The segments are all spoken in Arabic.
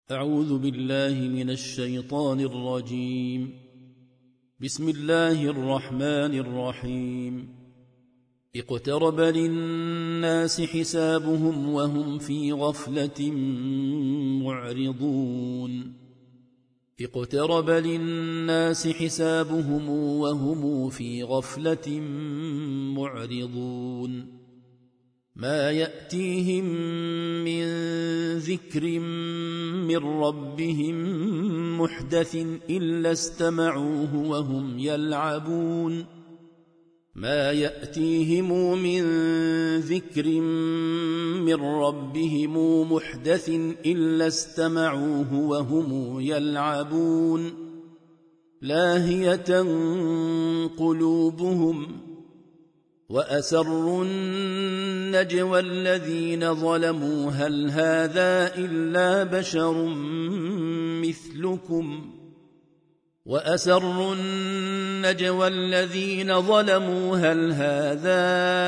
أعوذ بالله من الشيطان الرجيم. بسم الله الرحمن الرحيم. اقترب للناس حسابهم وهم في غفلة معرضون. اقترب للناس حسابهم وهم في غفلة معرضون. ما يأتيهم من ذكر من ربهم محدث إلا استمعوه وهم يلعبون. ما يأتيهم من ذكر من ربهم محدث إلا استمعوه وهم يلعبون. لاهية قلوبهم وأسروا النجوى الذين ظلموا هل هذا إلا بشر مثلكم. وأسروا النجوى الذين ظلموا هل هذا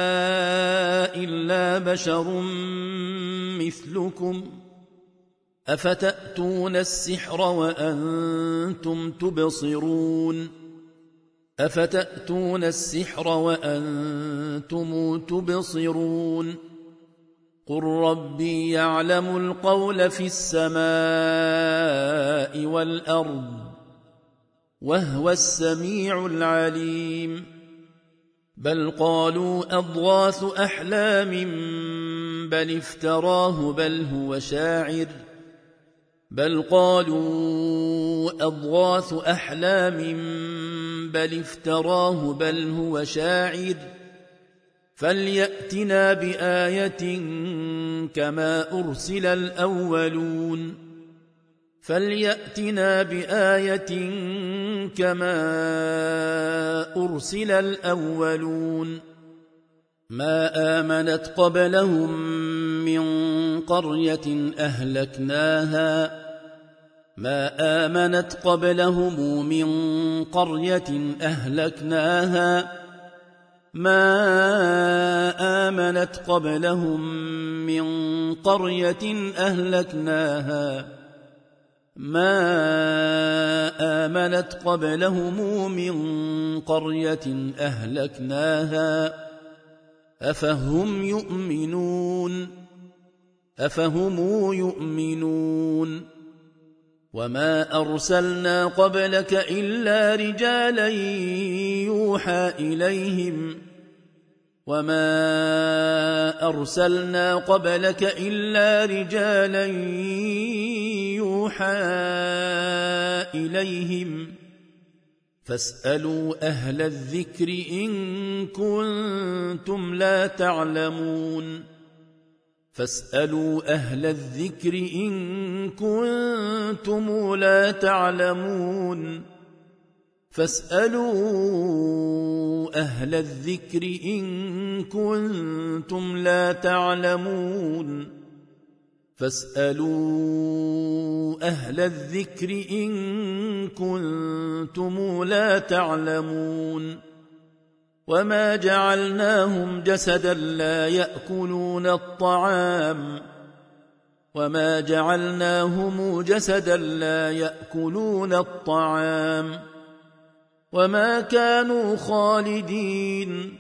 إلا بشر مثلكم. أفتأتون السحر وأنتم تبصرون. أفتأتون السحر وأنتم تبصرون. قل ربي يعلم القول في السماء والأرض وهو السميع العليم. بل قالوا أضغاث أحلام بل افتراه بل هو شاعر. بل قالوا أضغاث أحلام بل افتراه بل هو شاعر. فليأتنا بآية كما أرسل الأولون. فليأتنا بآية كما أرسل الأولون. ما آمنت قبلهم من قرية أهلكناها. ما آمنت قبلهم من قرية أهلكناها. ما آمنت قبلهم من قرية أهلكناها. ما آمنت قبلهم من قرية أهلكناها. أفهم يؤمنون. أفهم يؤمنون. وما أرسلنا قبلك إلا رجالا يوحى إليهم. وما أرسلنا قبلك إلا رجالا يوحى إليهم. فاسألوا أهل الذكر إن كنتم لا تعلمون. فاسألوا أهل الذكر إن كنتم لا تعلمون. فاسألوا أهل الذكر إن كنتم لا تعلمون. فاسألوا أهل الذكر إن كنتم لا تعلمون. وما جعلناهم جسدا لا يأكلون الطعام. وما جعلناهم جسدا لا يأكلون الطعام. وما كانوا خالدين.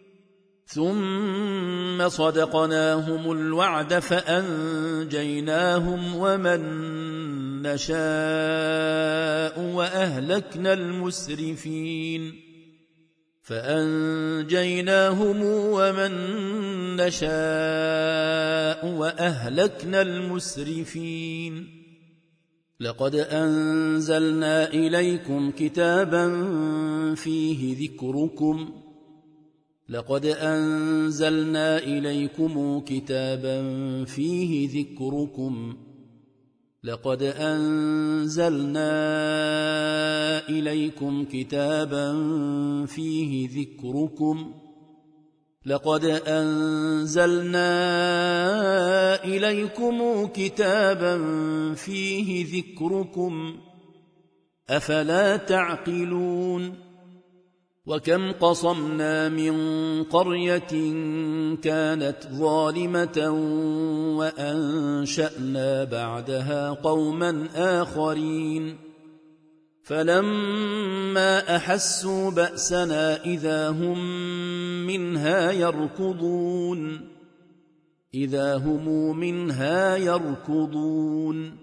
ثم صدقناهم الوعد فأنجيناهم ومن نشاء وأهلكنا المسرفين. فأنجيناهم ومن نشاء وأهلكنا المسرفين. لقد أنزلنا إليكم كتابا فيه ذكركم. لقد أنزلنا إليكم كتابا فيه ذكركم. لقد أنزلنا إليكم كتابا فيه ذكركم. لقد أنزلنا إليكم كتابا فيه ذكركم. أفلا تعقلون. وكم قصمنا من قرية كانت ظالمة وأنشأنا بعدها قوما آخرين فلما أحسوا بأسنا إذا هم منها يركضون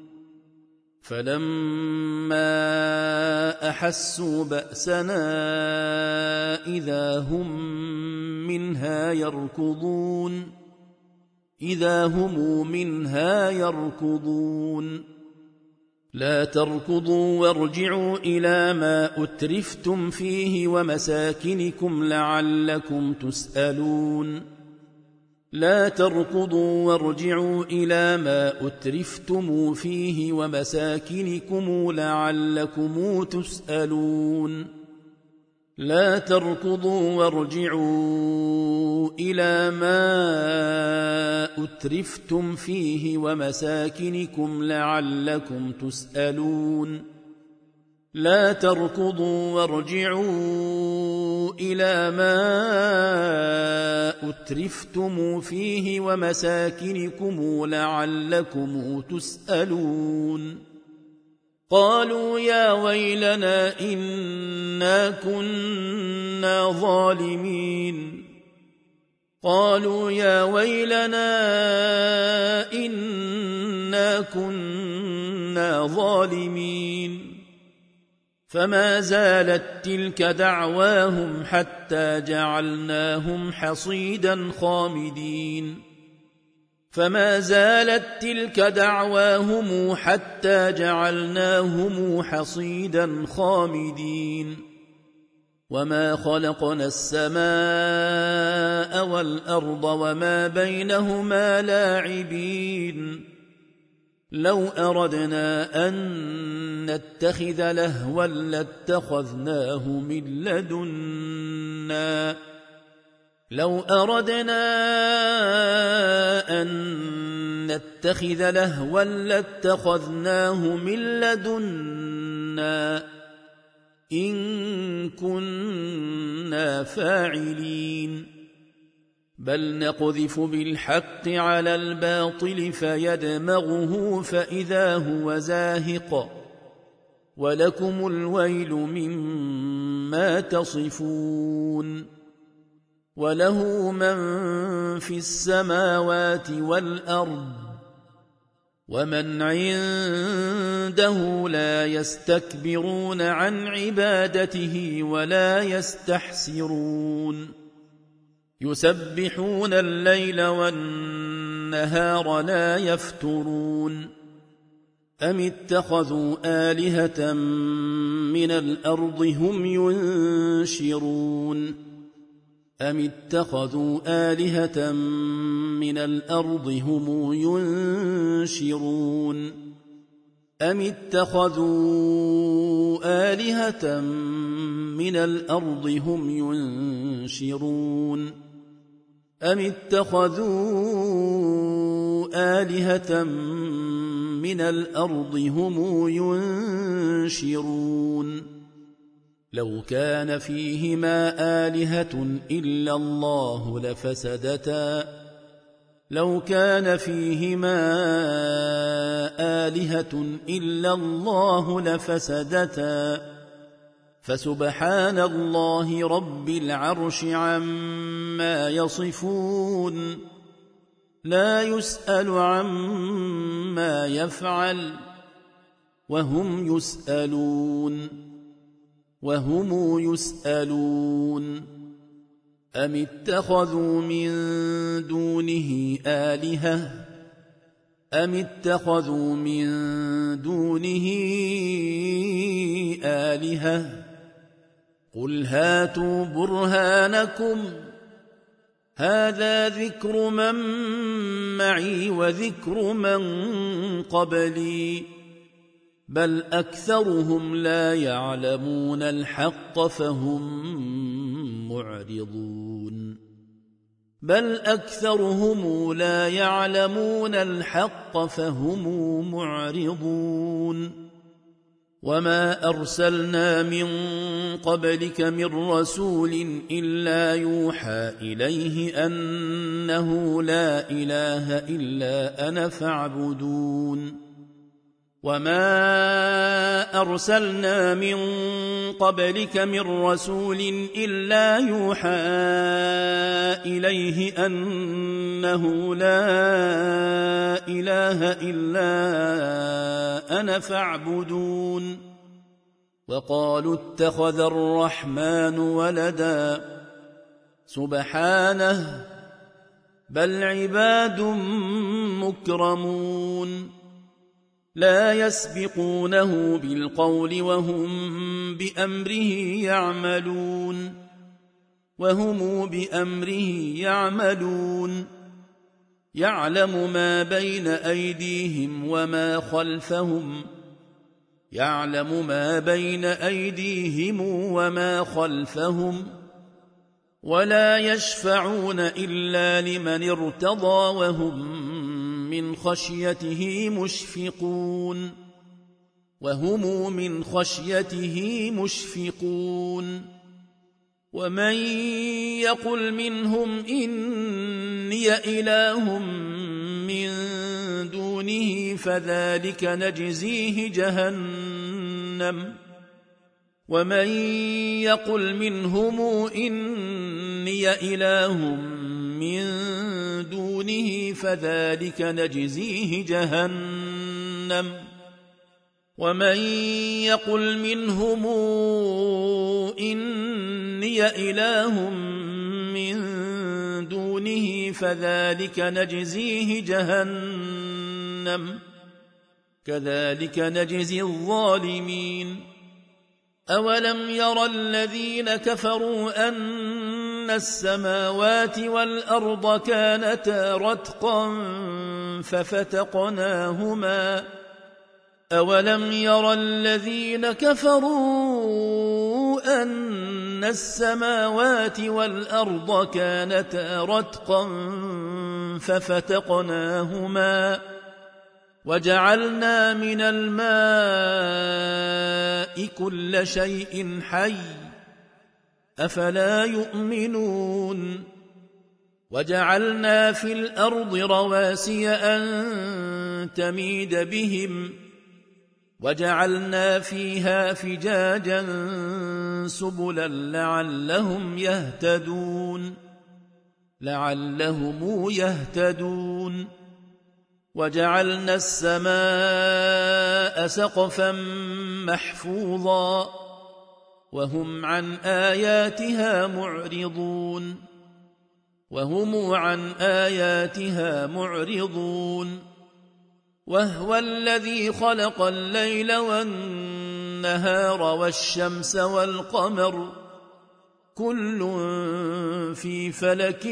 فلما أحسوا بأسنا إذا هم منها يركضون لا تركضوا وارجعوا إلى ما أترفتم فيه ومساكنكم لعلكم تسألون لا تركضوا وارجعوا إلى ما أترفتم فيه ومساكنكم لعلكم تسألون لا تركضوا وارجعوا إلى ما أترفتم فيه ومساكنكم لعلكم تسألون لا تركضوا وارجعوا إلى ما أترفتم فيه ومساكنكم لعلكم تسألون قالوا يا ويلنا إنا كنا ظالمين فما زالت تلك دعواهم حتى جعلناهم حصيدا خامدين وما خلقنا السماء والأرض وما بينهما لاعبين لو أردنا أن نتخذ لهوا لاتخذناه من لدنا إن كنا فاعلين بل نقذف بالحق على الباطل فيدمغه فإذا هو زاهق ولكم الويل مما تصفون وله من في السماوات والأرض ومن عنده لا يستكبرون عن عبادته ولا يستحسرون يسبحون الليل والنهار لا يفترون أم اتخذوا آلهة من الأرض هم ينشرون لو كان فيهما آلهة إلا الله لفسدتا فسبحان الله رب العرش عما يصفون لا يسأل عما يفعل وهم يسألون أم اتخذوا من دونه آلهة قل هاتوا برهانكم هذا ذكر من معي وذكر من قبلي بل أكثرهم لا يعلمون الحق فهم معرضون وما أرسلنا من قبلك من رسول إلا يوحى إليه أنه لا إله إلا أنا فاعبدون وما أرسلنا من قبلك من رسول إلا يوحى إليه أنه لا إله إلا أنا فاعبدون وقالوا اتخذ الرحمن ولدا سبحانه بل عباد مكرمون لا يسبقونه بالقول وهم بأمره يعملون يعلم ما بين أيديهم وما خلفهم ولا يشفعون إلا لمن ارتضى وهم من خشيته مشفقون ومن يقل منهم إني إله من دونه فذلك نجزيه جهنم ومن يقل منهم إني إله من دونه فذلك نجزيه جهنم ومن يقل منهم إني إله من دونه فذلك نجزيه جهنم كذلك نجزي الظالمين أولم ير الذين كفروا أن السماوات والأرض كانتا رتقا ففتقناهما أولم ير الذين كفروا أن السماوات والأرض كانتا رتقا ففتقناهما وجعلنا من الماء كل شيء حي أفلا يؤمنون وجعلنا في الأرض رواسي أن تميد بهم وجعلنا فيها فجاجا سبلا لعلهم يهتدون وجعلنا السماء سقفا محفوظا وهم عن آياتها معرضون وهو الذي خلق الليل والنهار والشمس والقمر كل في فلك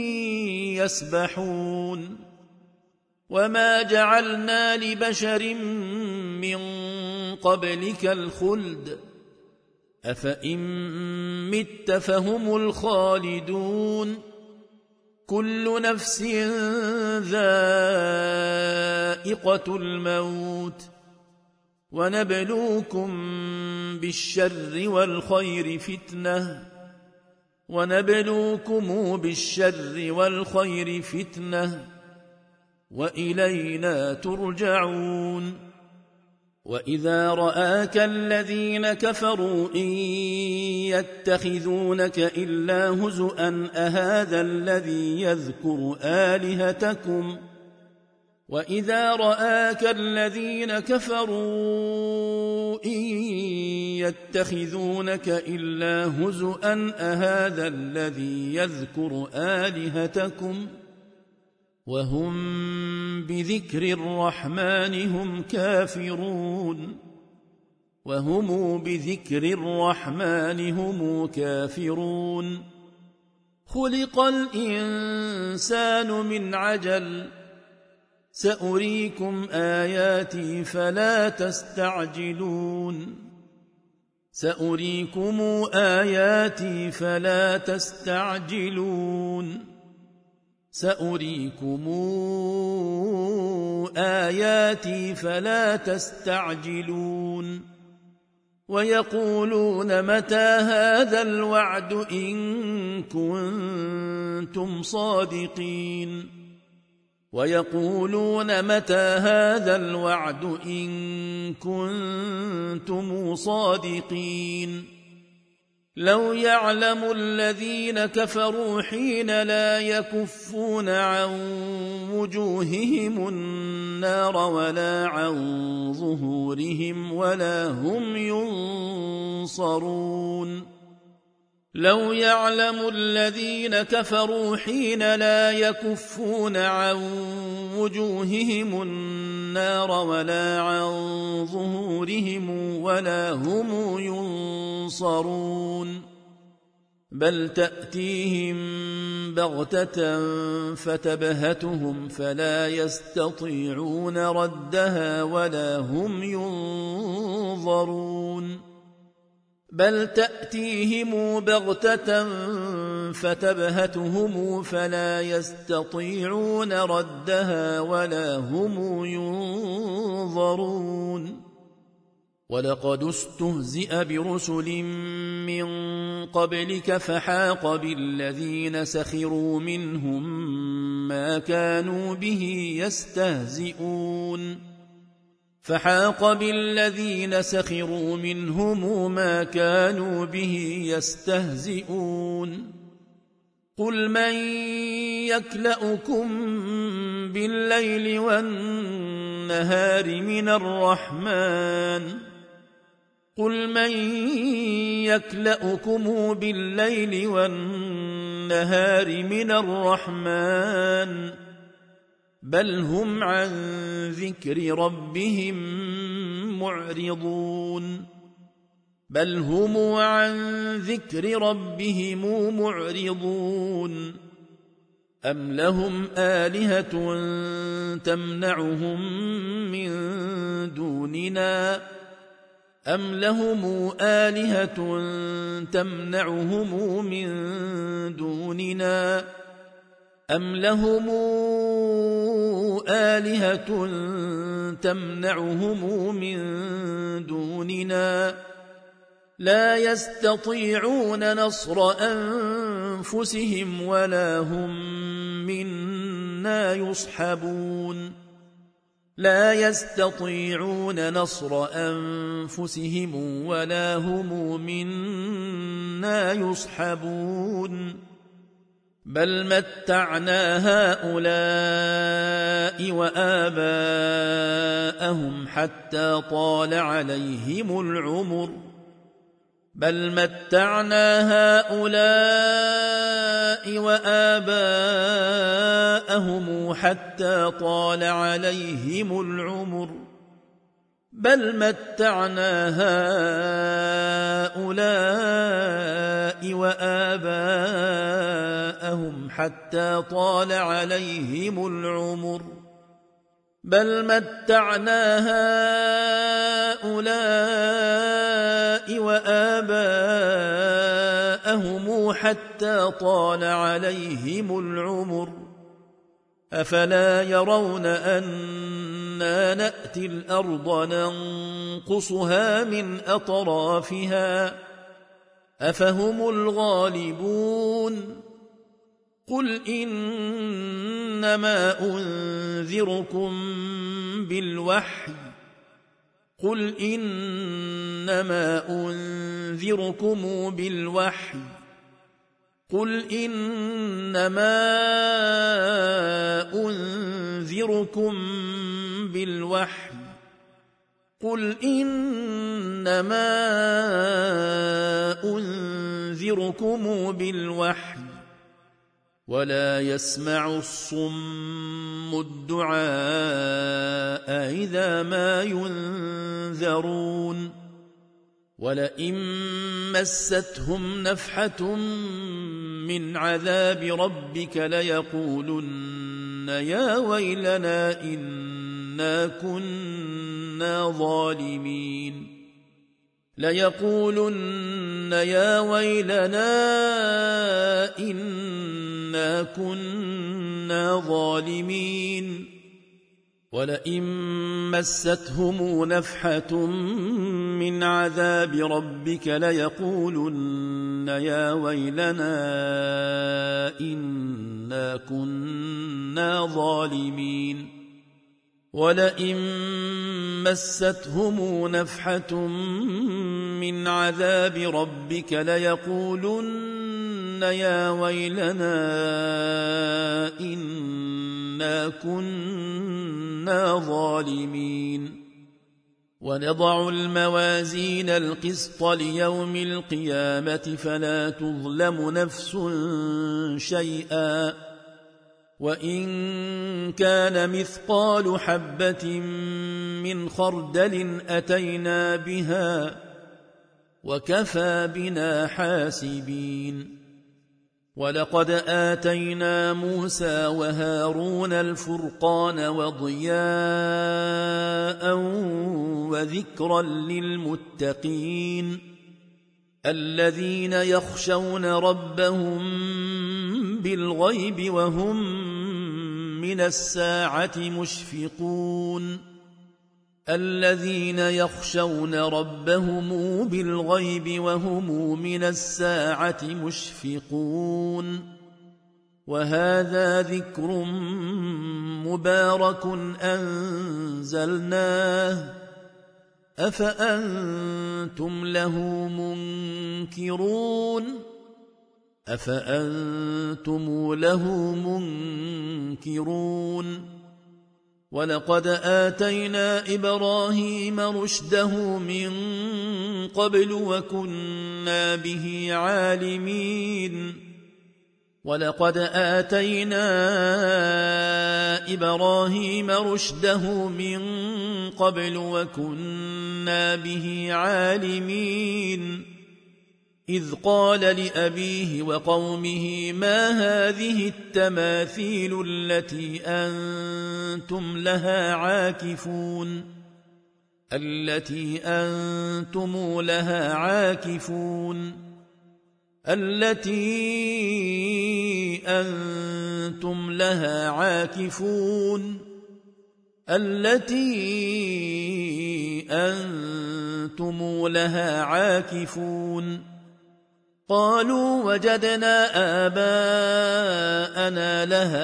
يسبحون وما جعلنا لبشر من قبلك الخلد أفإن مت فهم الخالدون كل نفس ذائقة الموت ونبلوكم بالشر والخير فتنة وإلينا ترجعون وإذا رآك الذين كفروا إن يتخذونك إلا هزؤا أهذا الذي يذكر آلهتكم وإذا رآك الذين كفروا إن يتخذونك إلا هزؤا أهذا الذي يذكر آلهتكم وهم بذكر الرحمن هم كافرون خلق الإنسان من عجل سأريكم آياتي فلا تستعجلون ويقولون متى هذا الوعد إن كنتم صادقين ويقولون متى هذا الوعد إن كنتم صادقين لو يعلم الذين كفروا حين لا يكفون عن وجوههم النار ولا عن ظهورهم ولا هم ينصرون لو يعلم الذين كفروا حين لا يكفون عن وجوههم النار ولا عن ظهورهم ولا هم ينصرون بل تأتيهم بغتة فتبهتهم فلا يستطيعون ردها ولا هم ينظرون بل تأتيهم بغتة فتبهتهم فلا يستطيعون ردها ولا هم ينظرون ولقد استهزئ برسل من قبلك فحاق بالذين سخروا منهم ما كانوا به يستهزئون فحاق بالذين سخروا منهم ما كانوا به يستهزئون قل من يكلؤكم بالليل والنهار من الرحمن قل من يكلؤكم بالليل والنهار من الرحمن بل هم عن ذكر ربهم معرضون بل هم عن ذكر ربهم معرضون أم لهم آلهة تمنعهم من دوننا أم لهم آلهة تمنعهم من دوننا أم لهم آلهة تمنعهم من دوننا لا يستطيعون نصر أنفسهم ولا هم منا يصحبون لا يستطيعون نصر أنفسهم ولا هم منا يصحبون بل متعنا هؤلاء وآباءهم حتى طال عليهم العمر بل متعنا هؤلاء وآباءهم حتى طال عليهم العمر بل متعنا هؤلاء وآباءهم حتى طال عليهم العمر بل متعنا هؤلاء وآباءهم حتى طال عليهم العمر أفلا يرون أنا نأتي الأرض ننقصها من أطرافها أفهم الغالبون قل إنما أنذركم بالوحي قل إنما أنذركم بالوحي قل إنما أنذركم بالوحي قل إنما أنذركم بالوحي ولا يسمع الصم الدعاء إذا ما ينذرون ولئن مستهم نفحة من عذاب ربك ليقولن يا ويلنا إنا كنا ظالمين ليقولن يا ويلنا إنا كنا ظالمين ولئن مستهم نفحة من عذاب ربك ليقولن يا ويلنا إنا كنا ظالمين ولئن مستهم نفحة من عذاب ربك ليقولن يا ويلنا إنا كنا ظالمين ونضع الموازين القسط ليوم القيامة فلا تظلم نفس شيئا وإن كان مثقال حبة من خردل أتينا بها وكفى بنا حاسبين ولقد آتينا موسى وهارون الفرقان وضياء وذكرا للمتقين الذين يخشون ربهم بالغيب وهم من الساعة مشفقون الذين يخشون ربهم بالغيب وهم من الساعة مشفقون وهذا ذكر مبارك أنزلناه أفأنتم له منكرون ولقد آتينا إبراهيم رشده من قبل وكنا به عالمين ولقد آتينا إبراهيم رشده من قبل وكنا به عالمين إذ قال لأبيه وقومه ما هذه التماثيل التي أنتم لها عاكفون قالوا وجدنا آباءنا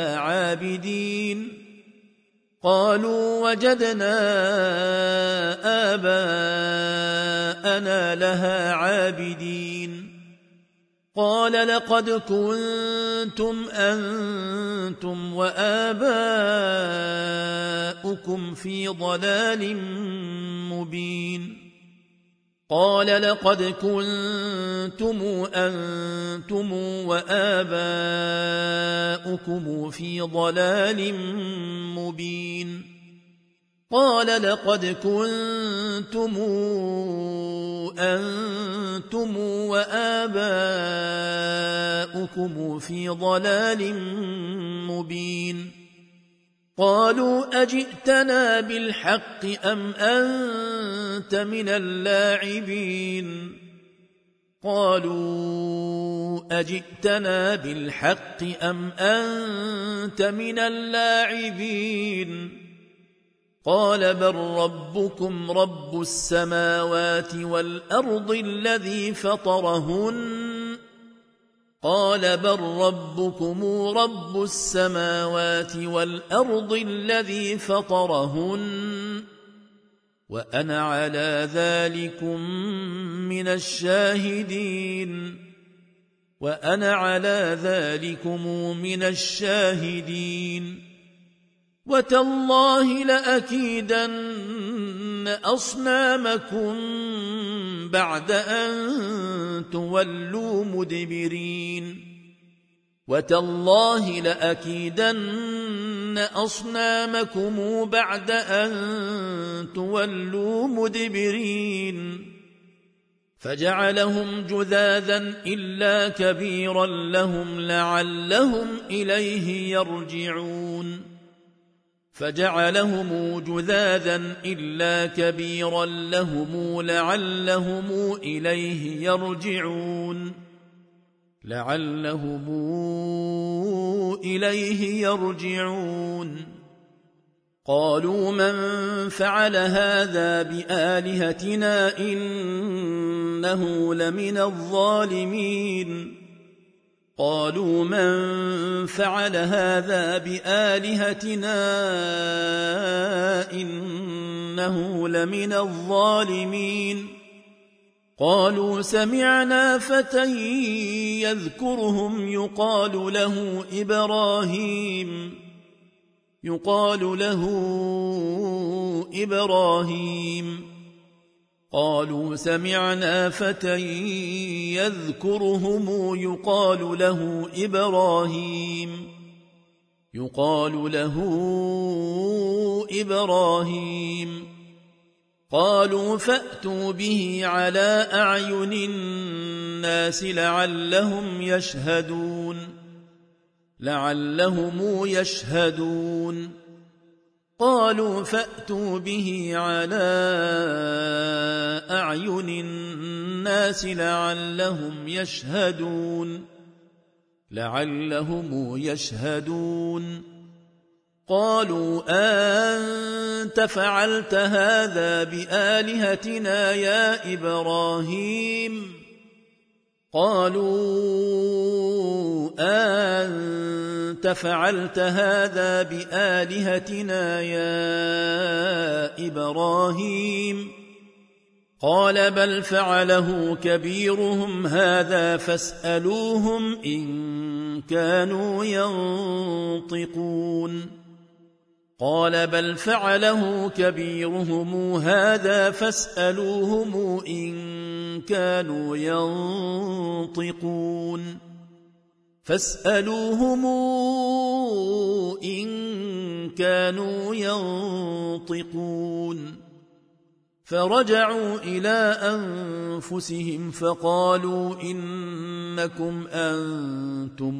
لها عابدين قال لقد كنتم أنتم وآباؤكم في ضلال مبين قال لقد كنتم أنتم وآباؤكم في ضلال مبين قال لقد كنتم أنتم وآباؤكم في ضلال مبين قالوا أجئتنا بالحق أم أنت من اللاعبين قالوا أجئتنا بالحق أم أنت من اللاعبين قال بل ربكم رب السماوات والأرض الذي فطرهن وأنا على ذلكم من الشاهدين وتالله لأكيدن أصنامكم بعد أن تولوا مدبرين فجعلهم جذاذا إلا كبيرا لهم لعلهم إليه يرجعون قالوا من فعل هذا بآلهتنا إنه لمن الظالمين قالوا من فعل هذا بآلهتنا إنه لمن الظالمين قالوا سمعنا فتى يذكرهم يقال له إبراهيم قالوا سمعنا فتى يذكرهم يقال له إبراهيم قالوا فأتوا به على أعين الناس لعلهم يشهدون قالوا فأتوا به على أعين الناس لعلهم يشهدون قالوا أنت فعلت هذا بآلهتنا يا إبراهيم قالوا أنت فعلت هذا بآلهتنا يا إبراهيم قال بل فعله كبيرهم هذا فاسألوهم إن كانوا ينطقون قال بل فعله كبيرهم هذا فاسألوهم إن كانوا ينطقون فرجعوا إلى أنفسهم فقالوا إنكم أنتم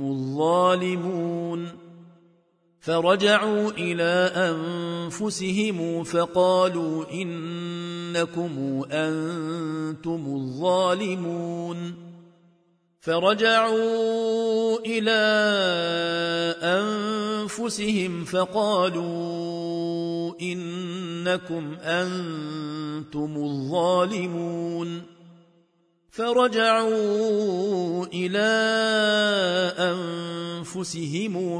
الظالمون فرجعوا إلى أنفسهم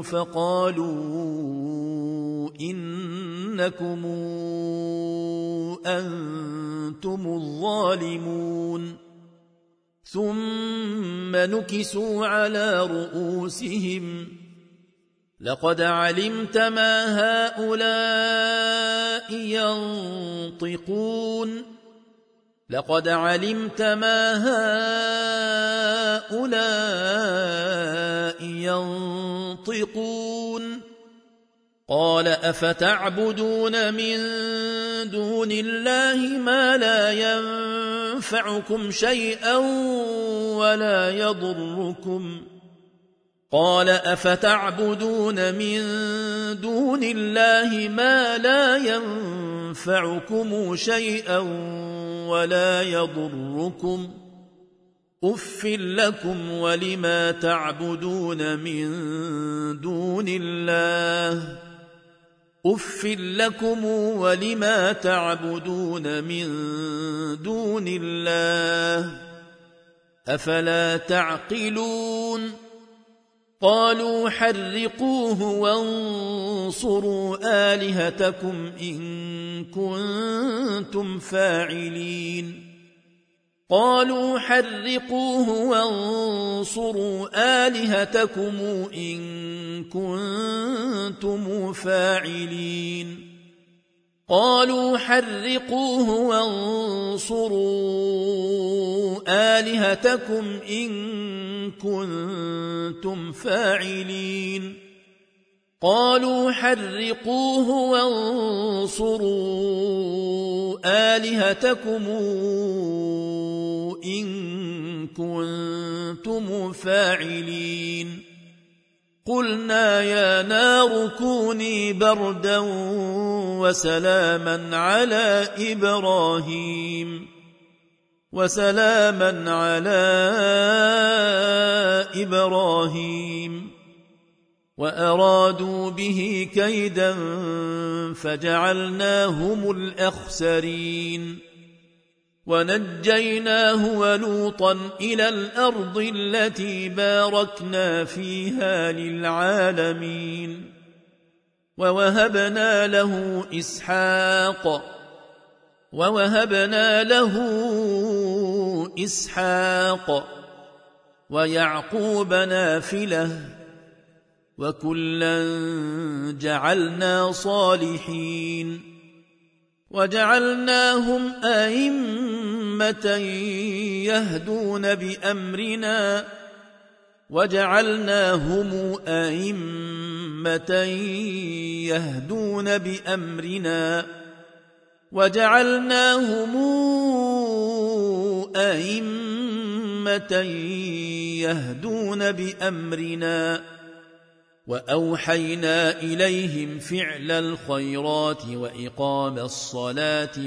فقالوا إنكم أنتم الظالمون ثم نكسوا على رؤوسهم لقد علمت ما هؤلاء ينطقون قال أفتعبدون من دون الله ما لا ينفعكم شيئا ولا يضركم أف لكم ولما تعبدون من دون الله أفلا تعقلون قالوا حرقوه وانصروا آلهتكم إن كنتم فاعلين قالوا حرقوه وانصروا آلهتكم إن كنتم فاعلين قلنا يا نار كوني بردا وسلاما على إبراهيم وأرادوا به كيدا فجعلناهم الأخسرين ونجيناه ولوطا إلى الأرض التي باركنا فيها للعالمين ووهبنا له إسحاق ويعقوب نافلة وكلا جعلنا صالحين وجعلناهم أئمة يهدون بأمرنا وأوحينا إليهم فعل الخيرات وإقام الصلاة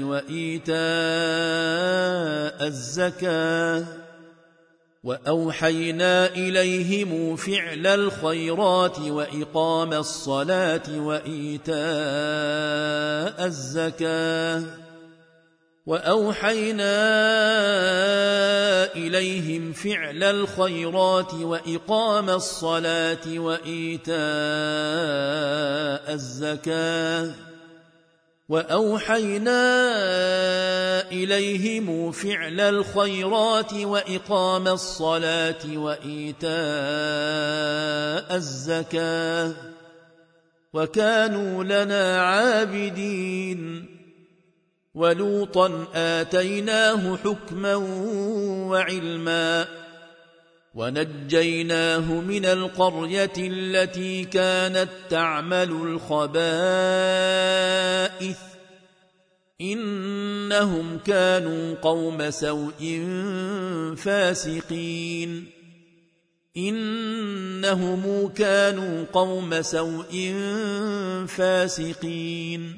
وإيتاء الزكاة وكانوا لنا عابدين ولوطا آتيناه حكما وعلما ونجيناه من القرية التي كانت تعمل الخبائث إنهم كانوا قوم سوء فاسقين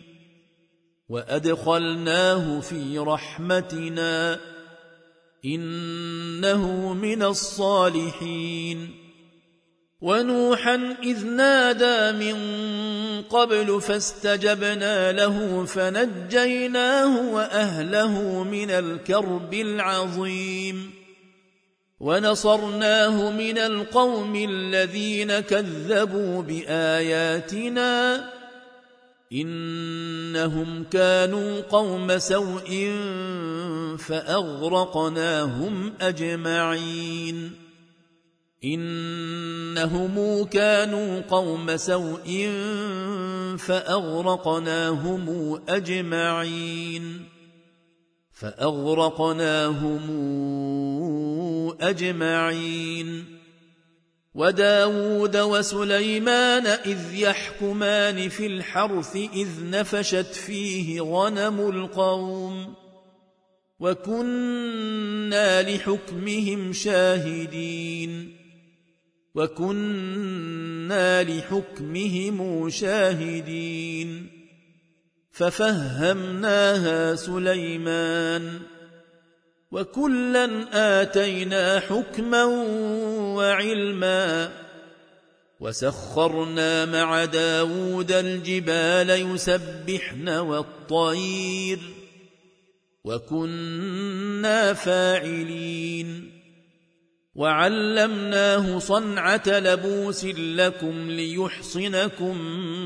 وأدخلناه في رحمتنا إنه من الصالحين ونوحا إذ نادى من قبل فاستجبنا له فنجيناه وأهله من الكرب العظيم ونصرناه من القوم الذين كذبوا بآياتنا إنهم كانوا قوم سوء فأغرقناهم أجمعين وداود وسليمان إذ يحكمان في الحرث إذ نفشت فيه غنم القوم وكنا لحكمهم شاهدين ففهمناها سليمان وكلا آتينا حكما وعلما وسخرنا مع داود الجبال يسبحن والطير وكنا فاعلين وعلمناه صنعة لبوس لكم ليحصنكم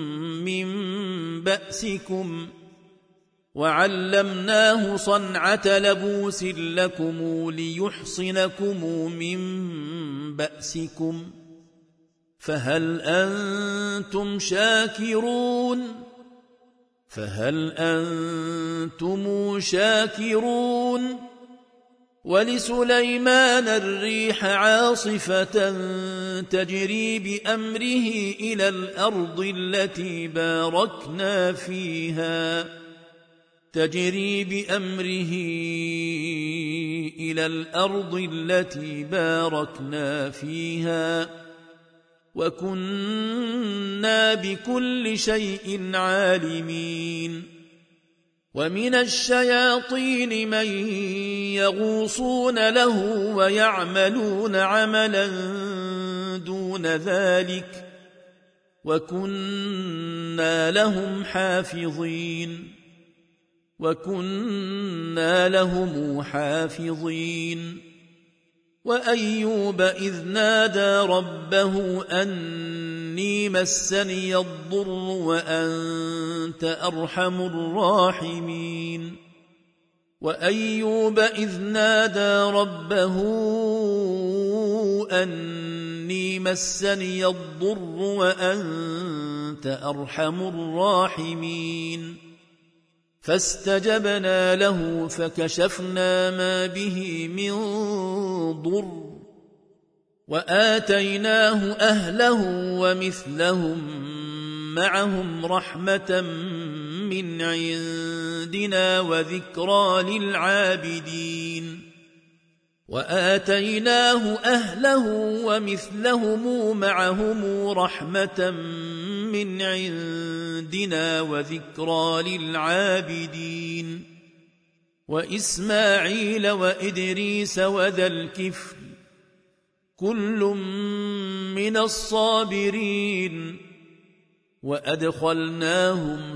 من بأسكم فهل أنتم شاكرون ولسليمان الريح عاصفة تجري بأمره إلى الأرض التي باركنا فيها وكنا بكل شيء عالمين ومن الشياطين من يغوصون له ويعملون عملا دون ذلك وكنا لهم حافظين وكنا لهم حافظين وأيوب إذ نادى ربه أني مسني الضر وأنت أرحم الراحمين وأيوب إذ نادى ربه أني مسني الضر وأنت أرحم الراحمين فاستجبنا له فكشفنا ما به من ضر وآتيناه أهله ومثلهم معهم رحمة من عندنا وذكرى للعابدين وآتيناه أهله ومثلهم معهم رحمة من عندنا وذكرى للعابدين وإسماعيل وإدريس وذا الكفل كل من الصابرين وأدخلناهم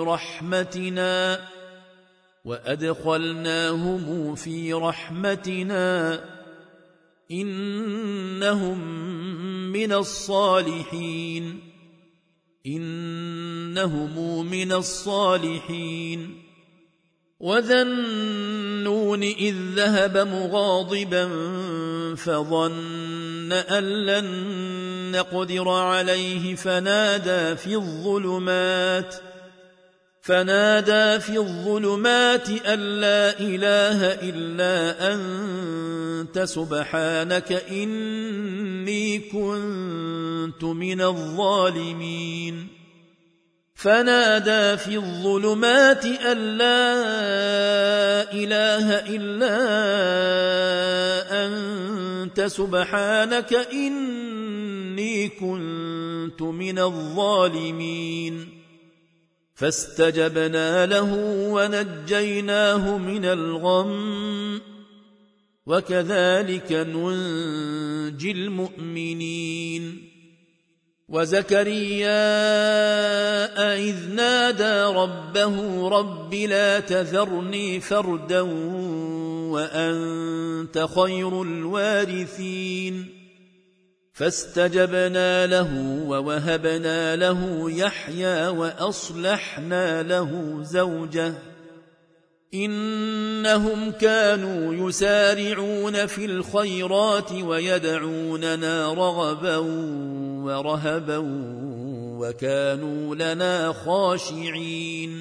في رحمتنا إنهم من الصالحين وذا النون إذ ذهب مغاضبا فظن أن لن نقدر عليه فنادى في الظلمات أن لا إله إلا أنت سبحانك إني كنت من الظالمين فنادى في الظلمات أن لا إله إلا أنت سبحانك إني كنت من الظالمين فاستجبنا له ونجيناه من الغم وكذلك ننجي المؤمنين وزكريا إذ نادى ربه رب لا تذرني فردا وأنت خير الوارثين فاستجبنا له ووهبنا له يحيى وأصلحنا له زوجه إنهم كانوا يسارعون في الخيرات ويدعوننا رغبا ورهبا وكانوا لنا خاشعين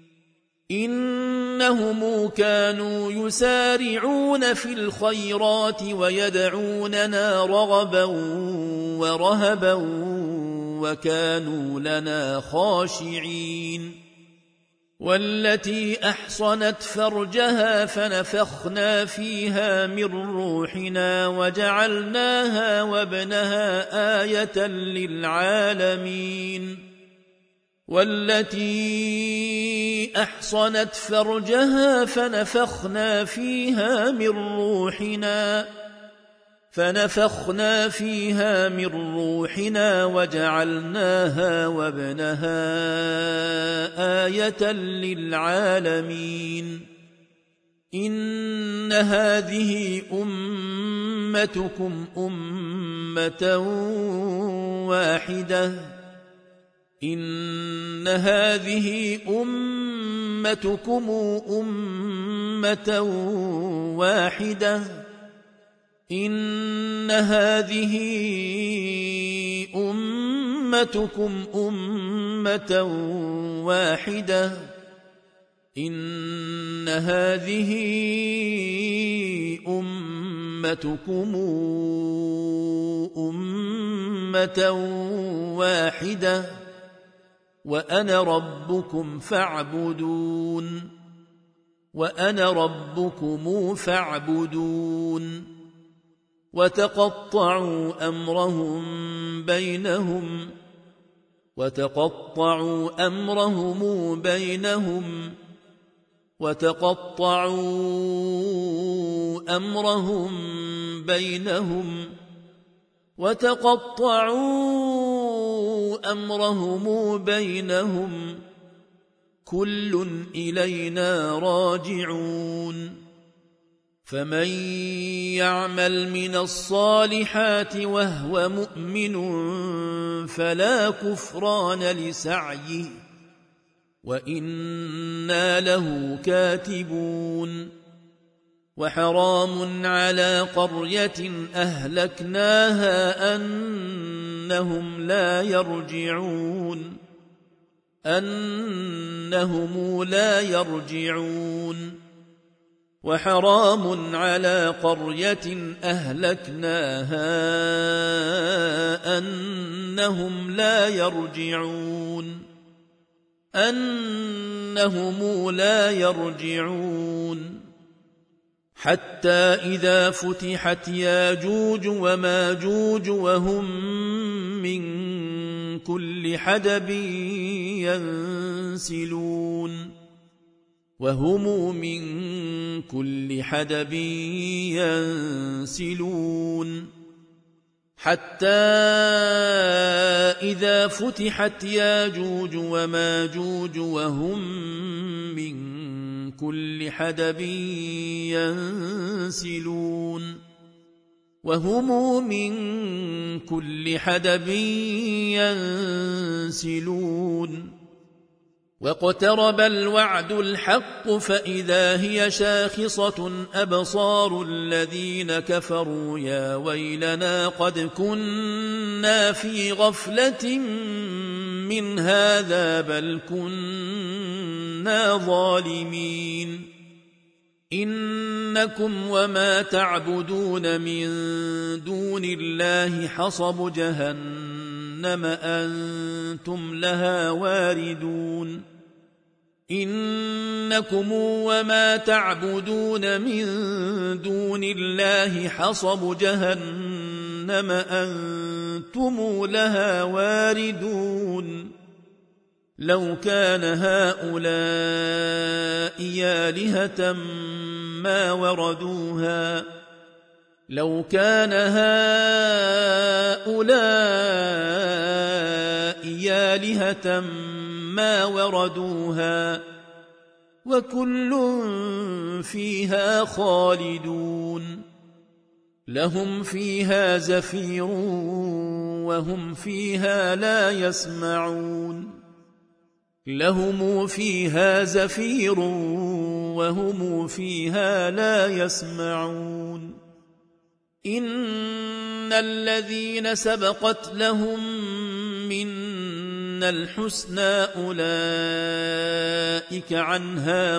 إنهم كانوا يسارعون في الخيرات ويدعوننا رغبا ورهبا وكانوا لنا خاشعين والتي أحصنت فرجها فنفخنا فيها من روحنا وجعلناها وابنها آية للعالمين والتي أحصنت فرجها فنفخنا فيها من روحنا وجعلناها وابنها آية للعالمين إن هذه أمتكم أمة واحدة إن هذه أمتكم أمة واحدة إن هذه أمتكم أمة واحدة إن هذه أمتكم أمة واحدة وأنا ربكم فاعبدون وتقطعوا أمرهم أمرهم بينهم كل إلينا راجعون فمن يعمل من الصالحات وهو مؤمن فلا كفران لسعيه وإنا له كاتبون وحرام على قرية أهلكناها أنهم لا يرجعون وحرام على قرية أهلكناها أنهم لا يرجعون حتى إذا فتحت ياجوج وماجوج وهم من كل حدب ينسلون حتى إذا فتحت ياجوج وماجوج وهم من كل حدب ينسلون واقترب الوعد الحق فإذا هي شاخصة أبصار الذين كفروا يا ويلنا قد كنا في غفلة من هذا بل كنا ظالمين إنكم وما تعبدون من دون الله حصب جهنم أنتم لها واردون إنكم وما تعبدون من دون الله حصب جهنم أنتم لها واردون لو كان هؤلاء آلهة ما وردوها وكل فيها خالدون لهم فيها زفير وهم فيها لا يسمعون إن الذين سبقت لهم منا الحسنى أولئك عنها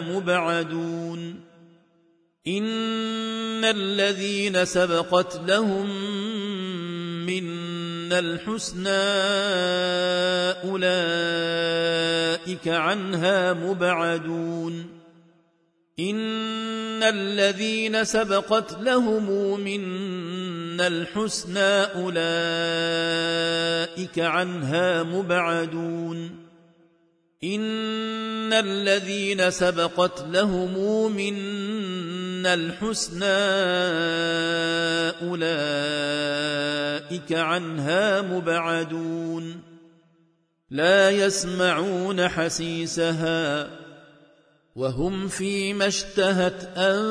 مبعدون لا يسمعون حسيسها وهم فيما اشتهت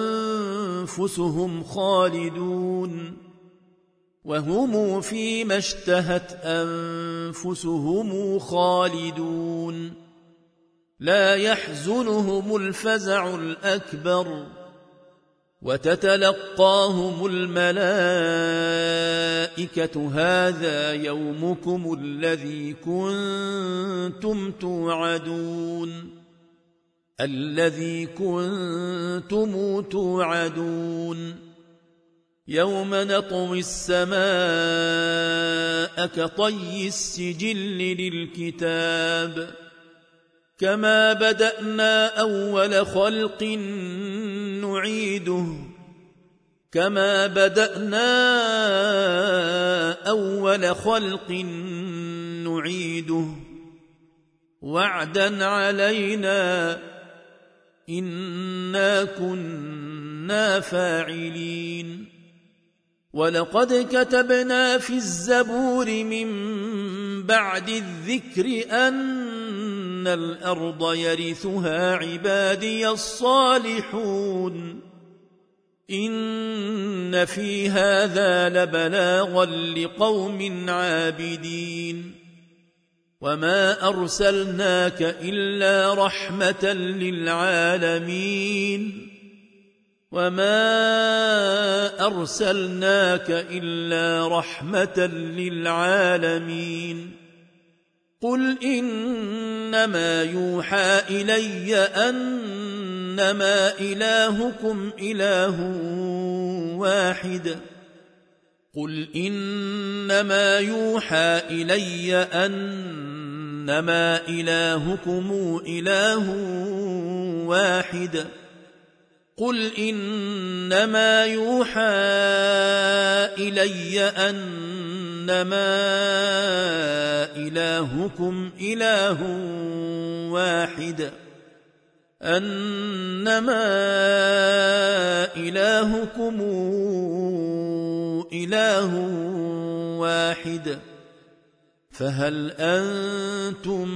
أنفسهم خالدون لا يحزنهم الفزع الأكبر وتتلقاهم الملائكة هذا يومكم الذي كنتم توعدون يوم نطوي السماء كطي السجل للكتاب كما بدأنا أول خلق نعيده وعدا علينا إنا كنا فاعلين ولقد كتبنا في الزبور من بعد الذكر أن الأرض يرثها عبادي الصالحون إن في هذا لبلاغا لقوم عابدين وما أرسلناك إلا رحمة للعالمين وما أرسلناك إلا رحمة للعالمين قل إنما يوحى إلي أنما إلهكم إله واحد قل إنما يوحى إلي أنما إلهكم إله واحد قل إنما يوحى إلي أنما إلهكم إله واحد أنما إلهكم إله واحد فهل أنتم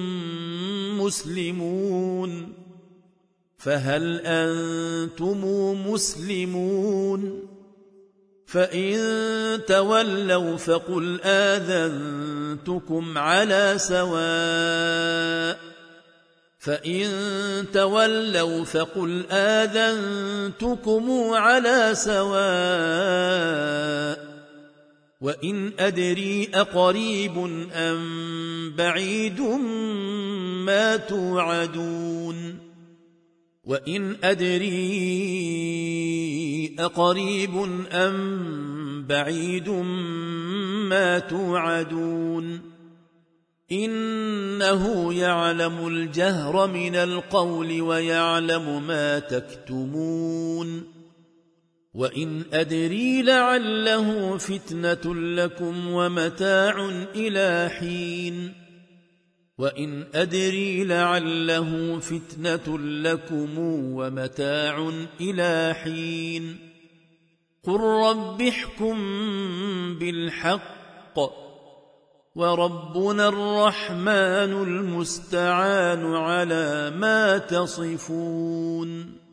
مسلمون فهل أنتم مسلمون فإن تولوا فقل آذنتكم على سواء فإن تولوا فقل آذنتكم على سواء وإن أدري أقريب أم بعيد ما توعدون وإن أدري أقريب أم بعيد ما توعدون إنه يعلم الجهر من القول ويعلم ما تكتمون وإن أدري لعله فتنة لكم ومتاع إلى حين وإن أدري لعله فتنة لكم ومتاع إلى حين قل رب احكم بالحق وربنا الرحمن المستعان على ما تصفون